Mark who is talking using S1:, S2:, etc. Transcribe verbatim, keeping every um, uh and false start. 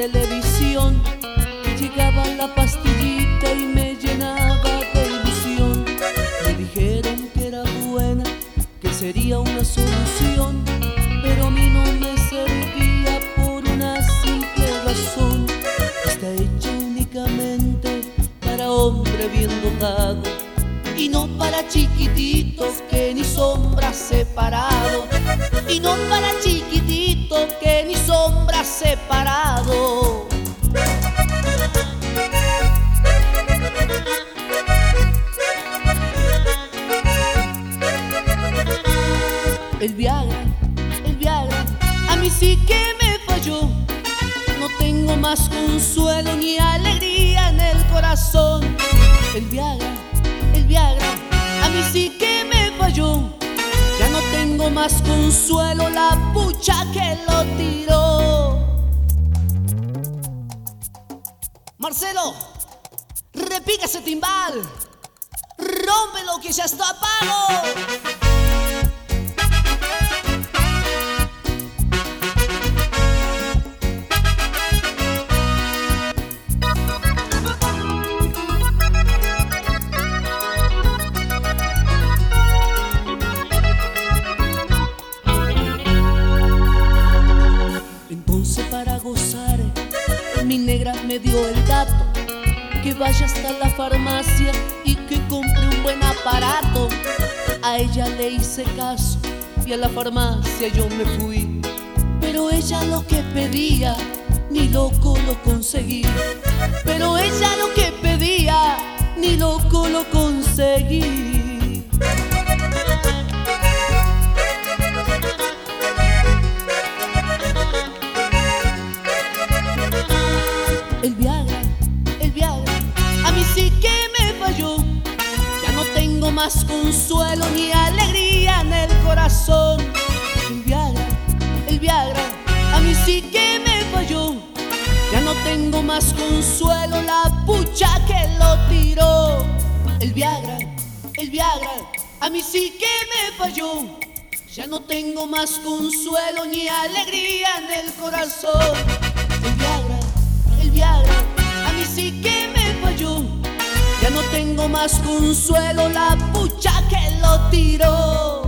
S1: televisión llegaba la pastillita y me llenaba de ilusión. Me dijeron que era buena, que sería una solución, pero a mí no me servía por una simple razón. Está hecha únicamente para hombre bien dotado y no para chiquititos que ni sombra separado, y no para chiquititos que ni sombra separado. El Viagra, el Viagra, a mí sí que me falló. No tengo más consuelo ni alegría en el corazón. El Viagra, el Viagra, a mí sí que me falló. Ya no tengo más consuelo, la pucha que lo tiró. Marcelo, repica ese timbal, rómpelo que ya está pago. Para gozar, mi negra me dio el dato, que vaya hasta la farmacia y que compre un buen aparato. A ella le hice caso y a la farmacia yo me fui, pero ella lo que pedía, ni loco lo conseguí. Pero ella lo que pedía, ni loco lo conseguí. El Viagra, el Viagra, a mí sí que me falló. Ya no tengo más consuelo ni alegría en el corazón. El Viagra, el Viagra, a mí sí que me falló. Ya no tengo más consuelo, la pucha que lo tiró. El Viagra, el Viagra, a mí sí que me falló. Ya no tengo más consuelo ni alegría en el corazón. El Viagra, el Viagra, a mí sí que me falló. Ya no tengo más consuelo, la pucha que lo tiró.